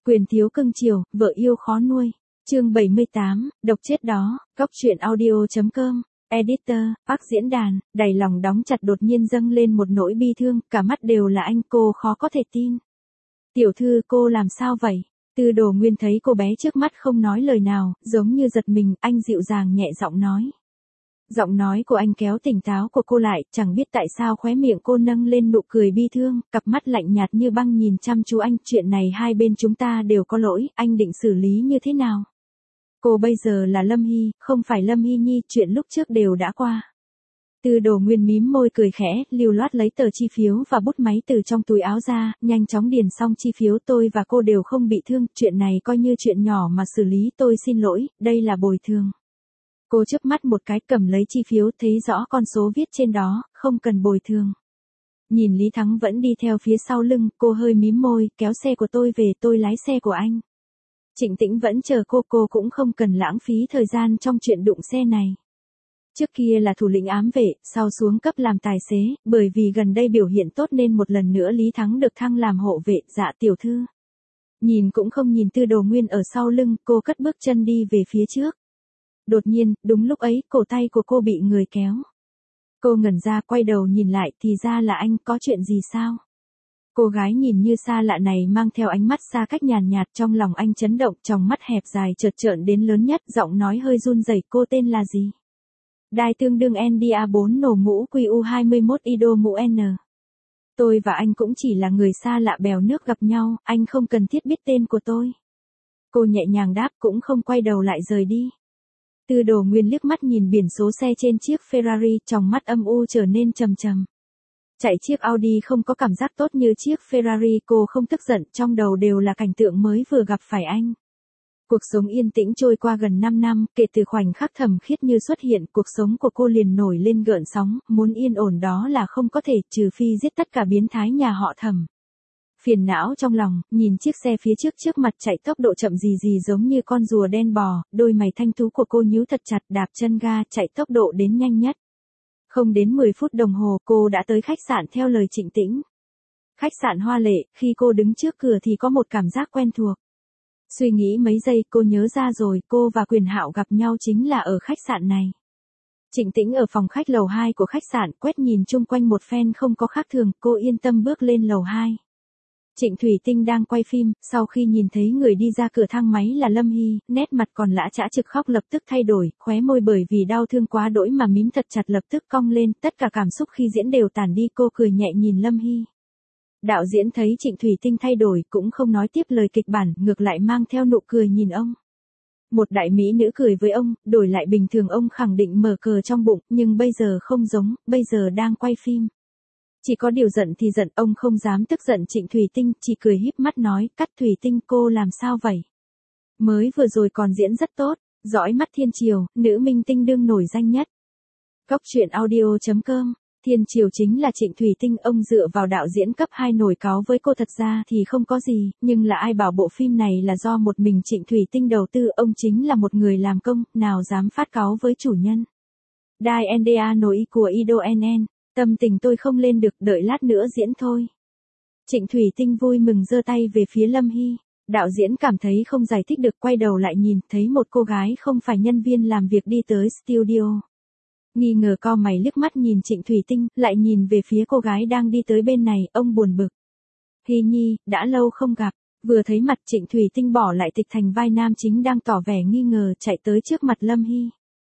Quyền thiếu cưng chiều, vợ yêu khó nuôi. Chương 78, độc chết đó, Cóc truyện audio.com. Editor, Park diễn đàn, đầy lòng đóng chặt đột nhiên dâng lên một nỗi bi thương, cả mắt đều là anh, cô khó có thể tin. Tiểu thư, cô làm sao vậy? Tư Đồ Nguyên thấy cô bé trước mắt không nói lời nào, giống như giật mình, anh dịu dàng nhẹ giọng nói. Giọng nói của anh kéo tỉnh táo của cô lại, chẳng biết tại sao khóe miệng cô nâng lên nụ cười bi thương, cặp mắt lạnh nhạt như băng nhìn chăm chú anh, chuyện này hai bên chúng ta đều có lỗi, anh định xử lý như thế nào? Cô bây giờ là Lâm Hy, không phải Lâm Hy Nhi, chuyện lúc trước đều đã qua. Tư Đồ Nguyên mím môi cười khẽ, lưu loát lấy tờ chi phiếu và bút máy từ trong túi áo ra, nhanh chóng điền xong chi phiếu. Tôi và cô đều không bị thương, chuyện này coi như chuyện nhỏ mà xử lý, tôi xin lỗi, đây là bồi thường. Cô chớp mắt một cái, cầm lấy chi phiếu, thấy rõ con số viết trên đó, không cần bồi thường. Nhìn Lý Thắng vẫn đi theo phía sau lưng, cô hơi mím môi, kéo xe của tôi về, tôi lái xe của anh. Trịnh Tĩnh vẫn chờ cô cũng không cần lãng phí thời gian trong chuyện đụng xe này. Trước kia là thủ lĩnh ám vệ, sau xuống cấp làm tài xế, bởi vì gần đây biểu hiện tốt nên một lần nữa Lý Thắng được thăng làm hộ vệ. Dạ tiểu thư. Nhìn cũng không nhìn Tư Đồ Nguyên ở sau lưng, cô cất bước chân đi về phía trước. Đột nhiên, đúng lúc ấy, cổ tay của cô bị người kéo. Cô ngẩn ra, quay đầu nhìn lại, thì ra là anh, có chuyện gì sao? Cô gái nhìn như xa lạ này mang theo ánh mắt xa cách nhàn nhạt, trong lòng anh chấn động, tròng mắt hẹp dài chợt trợn đến lớn nhất, giọng nói hơi run rẩy, cô tên là gì? Đai tương đương NDA4 nổ mũ QU21 IDO mũ N. Tôi và anh cũng chỉ là người xa lạ bèo nước gặp nhau, anh không cần thiết biết tên của tôi. Cô nhẹ nhàng đáp, cũng không quay đầu lại rời đi. Tư Đồ Nguyên liếc mắt nhìn biển số xe trên chiếc Ferrari, tròng mắt âm u trở nên trầm trầm. Chạy chiếc Audi không có cảm giác tốt như chiếc Ferrari, cô không tức giận, trong đầu đều là cảnh tượng mới vừa gặp phải anh. Cuộc sống yên tĩnh trôi qua gần 5 năm, kể từ khoảnh khắc Thẩm Khiết Như xuất hiện, cuộc sống của cô liền nổi lên gợn sóng, muốn yên ổn đó là không có thể, trừ phi giết tất cả biến thái nhà họ Thẩm. Phiền não trong lòng, nhìn chiếc xe phía trước mặt chạy tốc độ chậm gì giống như con rùa đen bò, đôi mày thanh tú của cô nhíu thật chặt, đạp chân ga, chạy tốc độ đến nhanh nhất. Không đến 10 phút đồng hồ, cô đã tới khách sạn theo lời Trịnh Tĩnh. Khách sạn hoa lệ, khi cô đứng trước cửa thì có một cảm giác quen thuộc. Suy nghĩ mấy giây, cô nhớ ra rồi, cô và Quyền Hạo gặp nhau chính là ở khách sạn này. Trịnh Tĩnh ở phòng khách lầu 2 của khách sạn, quét nhìn chung quanh một phen không có khác thường, cô yên tâm bước lên lầu 2. Trịnh Thủy Tinh đang quay phim, sau khi nhìn thấy người đi ra cửa thang máy là Lâm Hy, nét mặt còn lã chã trực khóc lập tức thay đổi, khóe môi bởi vì đau thương quá đỗi mà mím thật chặt lập tức cong lên, tất cả cảm xúc khi diễn đều tản đi, cô cười nhẹ nhìn Lâm Hy. Đạo diễn thấy Trịnh Thủy Tinh thay đổi, cũng không nói tiếp lời kịch bản, ngược lại mang theo nụ cười nhìn ông. Một đại mỹ nữ cười với ông, đổi lại bình thường ông khẳng định mở cờ trong bụng, nhưng bây giờ không giống, bây giờ đang quay phim. Chỉ có điều giận thì giận, ông không dám tức giận Trịnh Thủy Tinh, chỉ cười híp mắt nói, Cắt Thủy Tinh cô làm sao vậy? Mới vừa rồi còn diễn rất tốt, dõi mắt thiên triều, nữ minh tinh đương nổi danh nhất. Cóc truyện audio.com. Thiên triều chính là Trịnh Thủy Tinh, ông dựa vào đạo diễn cấp 2 nổi cáu với cô, thật ra thì không có gì, nhưng là ai bảo bộ phim này là do một mình Trịnh Thủy Tinh đầu tư, ông chính là một người làm công, nào dám phát cáu với chủ nhân. Đai NDA nổi của IDO NN. Tâm tình tôi không lên được, đợi lát nữa diễn thôi. Trịnh Thủy Tinh vui mừng giơ tay về phía Lâm Hy. Đạo diễn cảm thấy không giải thích được, quay đầu lại nhìn, thấy một cô gái không phải nhân viên làm việc đi tới studio. Nghi ngờ cau mày liếc mắt nhìn Trịnh Thủy Tinh, lại nhìn về phía cô gái đang đi tới bên này, ông buồn bực. Hy Nhi, đã lâu không gặp. Vừa thấy mặt Trịnh Thủy Tinh bỏ lại tịch thành vai nam chính đang tỏ vẻ nghi ngờ, chạy tới trước mặt Lâm Hy.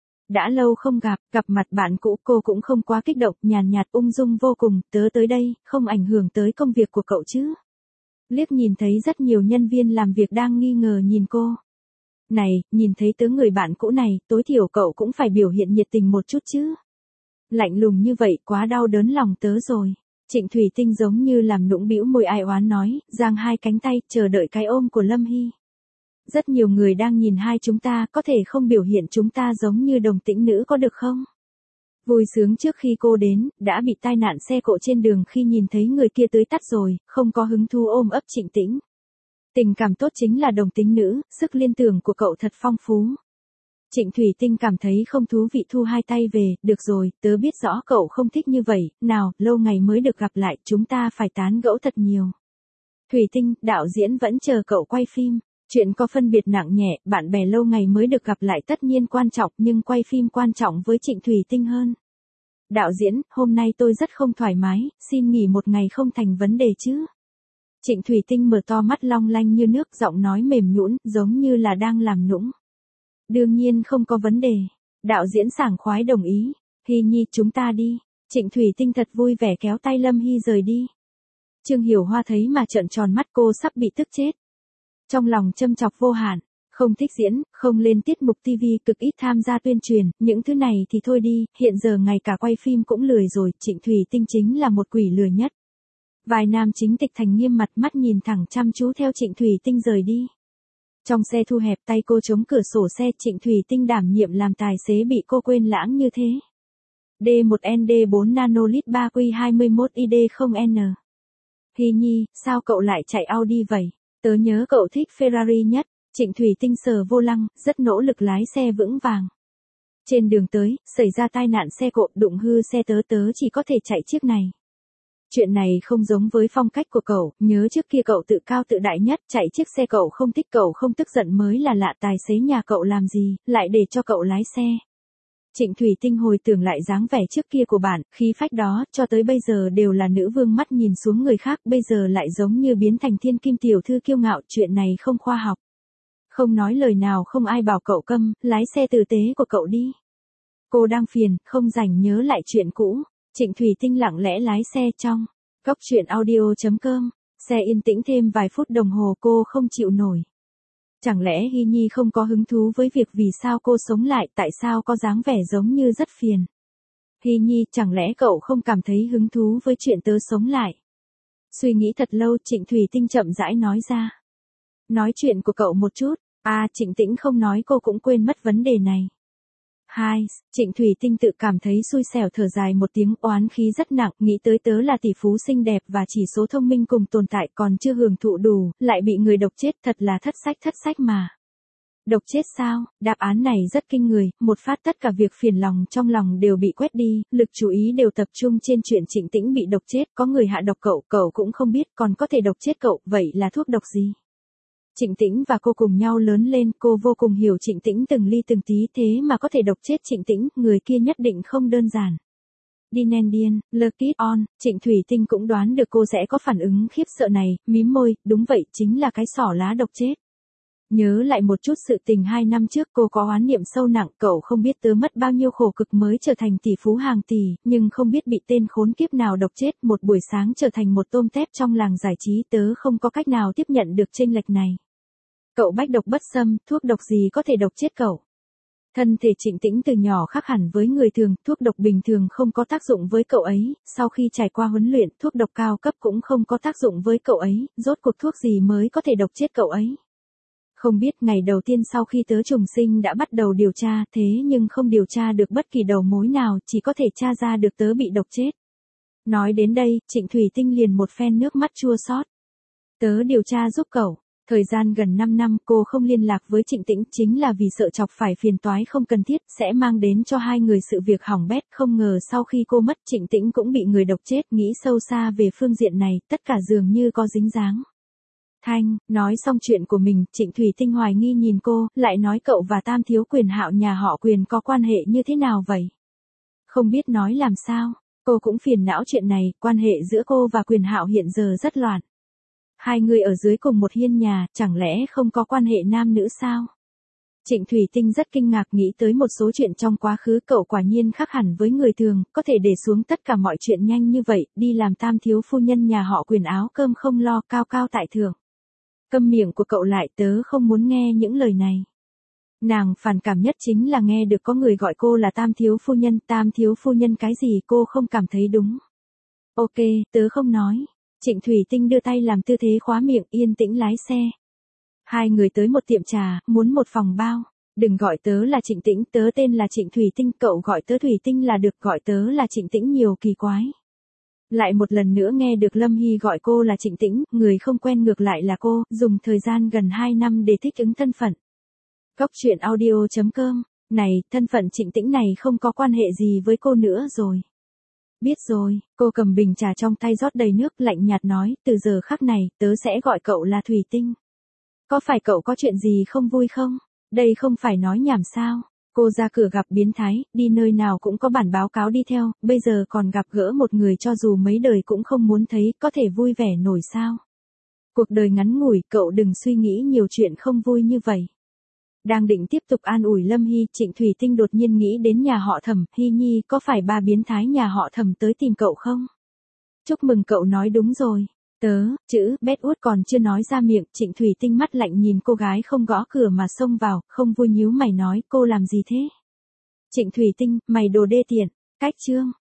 Đã lâu không gặp mặt bạn cũ, cô cũng không quá kích động, nhàn nhạt ung dung vô cùng, tớ tới đây, không ảnh hưởng tới công việc của cậu chứ. Liếc nhìn thấy rất nhiều nhân viên làm việc đang nghi ngờ nhìn cô. Này, nhìn thấy tớ người bạn cũ này, tối thiểu cậu cũng phải biểu hiện nhiệt tình một chút chứ. Lạnh lùng như vậy, quá đau đớn lòng tớ rồi. Trịnh Thủy Tinh giống như làm nũng bĩu môi ai oán nói, giang hai cánh tay, chờ đợi cái ôm của Lâm Hy. Rất nhiều người đang nhìn hai chúng ta, có thể không biểu hiện chúng ta giống như đồng tĩnh nữ có được không? Vui sướng trước khi cô đến, đã bị tai nạn xe cộ trên đường khi nhìn thấy người kia tưới tắt rồi, không có hứng thú ôm ấp Trịnh Tĩnh. Tình cảm tốt chính là đồng tính nữ, sức liên tưởng của cậu thật phong phú. Trịnh Thủy Tinh cảm thấy không thú vị, thu hai tay về, được rồi, tớ biết rõ cậu không thích như vậy, nào, lâu ngày mới được gặp lại, chúng ta phải tán gẫu thật nhiều. Thủy Tinh, đạo diễn vẫn chờ cậu quay phim. Chuyện có phân biệt nặng nhẹ, bạn bè lâu ngày mới được gặp lại tất nhiên quan trọng nhưng quay phim quan trọng với Trịnh Thủy Tinh hơn. Đạo diễn, hôm nay tôi rất không thoải mái, xin nghỉ một ngày không thành vấn đề chứ. Trịnh Thủy Tinh mở to mắt long lanh như nước, giọng nói mềm nhũn, giống như là đang làm nũng. Đương nhiên không có vấn đề. Đạo diễn sảng khoái đồng ý. Hy Nhi, chúng ta đi. Trịnh Thủy Tinh thật vui vẻ kéo tay Lâm Hy rời đi. Trương Hiểu Hoa thấy mà trợn tròn mắt, cô sắp bị tức chết. Trong lòng châm chọc vô hạn, không thích diễn, không lên tiết mục TV, cực ít tham gia tuyên truyền, những thứ này thì thôi đi, hiện giờ ngay cả quay phim cũng lười rồi, Trịnh Thủy Tinh chính là một quỷ lười nhất. Vài nam chính Tịch Thành nghiêm mặt, mắt nhìn thẳng chăm chú theo Trịnh Thủy Tinh rời đi. Trong xe thu hẹp, tay cô chống cửa sổ xe, Trịnh Thủy Tinh đảm nhiệm làm tài xế bị cô quên lãng như thế. D1ND4 nanolit 3Q21ID0N. Hy Nhi, sao cậu lại chạy Audi vậy? Tớ nhớ cậu thích Ferrari nhất. Trịnh Thủy Tinh sờ vô lăng, rất nỗ lực lái xe vững vàng. Trên đường tới, xảy ra tai nạn xe cộ, đụng hư xe tớ chỉ có thể chạy chiếc này. Chuyện này không giống với phong cách của cậu, nhớ trước kia cậu tự cao tự đại nhất, chạy chiếc xe cậu không thích, cậu không tức giận mới là lạ, tài xế nhà cậu làm gì, lại để cho cậu lái xe. Trịnh Thủy Tinh hồi tưởng lại dáng vẻ trước kia của bạn, khí phách đó, cho tới bây giờ đều là nữ vương mắt nhìn xuống người khác, bây giờ lại giống như biến thành thiên kim tiểu thư kiêu ngạo, chuyện này không khoa học. Không nói lời nào, không ai bảo cậu câm, lái xe tử tế của cậu đi. Cô đang phiền, không rảnh nhớ lại chuyện cũ. Trịnh Thủy Tinh lặng lẽ lái xe trong Cóc Truyện Audio.com. Xe yên tĩnh thêm vài phút đồng hồ, cô không chịu nổi. Chẳng lẽ Hy Nhi không có hứng thú với việc vì sao cô sống lại, tại sao có dáng vẻ giống như rất phiền. Hy Nhi, chẳng lẽ cậu không cảm thấy hứng thú với chuyện tớ sống lại? Suy nghĩ thật lâu, Trịnh Thủy Tinh chậm rãi nói ra. Nói chuyện của cậu một chút. Trịnh Tĩnh không nói, cô cũng quên mất vấn đề này. Trịnh Thủy Tinh tự cảm thấy xui xẻo, thở dài một tiếng, oán khí rất nặng, nghĩ tới tớ là tỷ phú xinh đẹp và chỉ số thông minh cùng tồn tại, còn chưa hưởng thụ đủ, lại bị người độc chết, thật là thất sách mà. Độc chết sao? Đáp án này rất kinh người, một phát tất cả việc phiền lòng trong lòng đều bị quét đi, lực chú ý đều tập trung trên chuyện Trịnh Tĩnh bị độc chết, có người hạ độc cậu cũng không biết, còn có thể độc chết cậu, vậy là thuốc độc gì? Trịnh Tĩnh và cô cùng nhau lớn lên, cô vô cùng hiểu Trịnh Tĩnh từng ly từng tí, thế mà có thể độc chết Trịnh Tĩnh, người kia nhất định không đơn giản. Điên, Luck it on, Trịnh Thủy Tinh cũng đoán được cô sẽ có phản ứng khiếp sợ này, mím môi, đúng vậy, chính là cái xỏ lá độc chết. Nhớ lại một chút sự tình 2 năm trước, cô có oán niệm sâu nặng, cậu không biết tớ mất bao nhiêu khổ cực mới trở thành tỷ phú hàng tỷ, nhưng không biết bị tên khốn kiếp nào độc chết, một buổi sáng trở thành một tôm tép trong làng giải trí, tớ không có cách nào tiếp nhận được chênh lệch này. Cậu bách độc bất xâm, thuốc độc gì có thể độc chết cậu? Thân thể Trịnh Tĩnh từ nhỏ khác hẳn với người thường, thuốc độc bình thường không có tác dụng với cậu ấy, sau khi trải qua huấn luyện, thuốc độc cao cấp cũng không có tác dụng với cậu ấy, rốt cuộc thuốc gì mới có thể độc chết cậu ấy? Không biết, ngày đầu tiên sau khi tớ trùng sinh đã bắt đầu điều tra, thế nhưng không điều tra được bất kỳ đầu mối nào, chỉ có thể tra ra được tớ bị độc chết. Nói đến đây, Trịnh Thủy Tinh liền một phen nước mắt chua xót. Tớ điều tra giúp cậu. Thời gian gần 5 năm cô không liên lạc với Trịnh Tĩnh chính là vì sợ chọc phải phiền toái không cần thiết, sẽ mang đến cho hai người sự việc hỏng bét, không ngờ sau khi cô mất Trịnh Tĩnh cũng bị người độc chết, nghĩ sâu xa về phương diện này, tất cả dường như có dính dáng. Nói xong chuyện của mình, Trịnh Thủy Tinh hoài nghi nhìn cô, lại nói cậu và Tam thiếu Quyền Hạo nhà họ Quyền có quan hệ như thế nào vậy? Không biết nói làm sao, cô cũng phiền não chuyện này, quan hệ giữa cô và Quyền Hạo hiện giờ rất loạn. Hai người ở dưới cùng một hiên nhà, chẳng lẽ không có quan hệ nam nữ sao? Trịnh Thủy Tinh rất kinh ngạc nghĩ tới một số chuyện trong quá khứ, cậu quả nhiên khác hẳn với người thường, có thể để xuống tất cả mọi chuyện nhanh như vậy, đi làm tam thiếu phu nhân nhà họ Quyền, áo cơm không lo, cao cao tại thượng. Câm miệng của cậu lại, tớ không muốn nghe những lời này. Nàng phản cảm nhất chính là nghe được có người gọi cô là tam thiếu phu nhân cái gì, cô không cảm thấy đúng. Ok, tớ không nói. Trịnh Thủy Tinh đưa tay làm tư thế khóa miệng, yên tĩnh lái xe. Hai người tới một tiệm trà, muốn một phòng bao. Đừng gọi tớ là Trịnh Tĩnh, tớ tên là Trịnh Thủy Tinh, cậu gọi tớ Thủy Tinh là được, gọi tớ là Trịnh Tĩnh nhiều kỳ quái. Lại một lần nữa nghe được Lâm Hy gọi cô là Trịnh Tĩnh, người không quen ngược lại là cô, dùng thời gian gần 2 năm để thích ứng thân phận. Cóc Truyện Audio.com, này, thân phận Trịnh Tĩnh này không có quan hệ gì với cô nữa rồi. Biết rồi, cô cầm bình trà trong tay rót đầy nước lạnh nhạt nói, từ giờ khắc này, tớ sẽ gọi cậu là Thủy Tinh. Có phải cậu có chuyện gì không vui không? Đây không phải nói nhảm sao? Cô ra cửa gặp biến thái, đi nơi nào cũng có bản báo cáo đi theo, bây giờ còn gặp gỡ một người cho dù mấy đời cũng không muốn thấy, có thể vui vẻ nổi sao? Cuộc đời ngắn ngủi, cậu đừng suy nghĩ nhiều chuyện không vui như vậy. Đang định tiếp tục an ủi Lâm Hy, Trịnh Thủy Tinh đột nhiên nghĩ đến nhà họ Thẩm, Hy Nhi có phải ba biến thái nhà họ Thẩm tới tìm cậu không? Chúc mừng cậu nói đúng rồi. Chữ bét út còn chưa nói ra miệng, Trịnh Thủy Tinh mắt lạnh nhìn cô gái không gõ cửa mà xông vào, không vui nhíu mày nói, cô làm gì thế? Trịnh Thủy Tinh, mày đồ đê tiện, cách chương.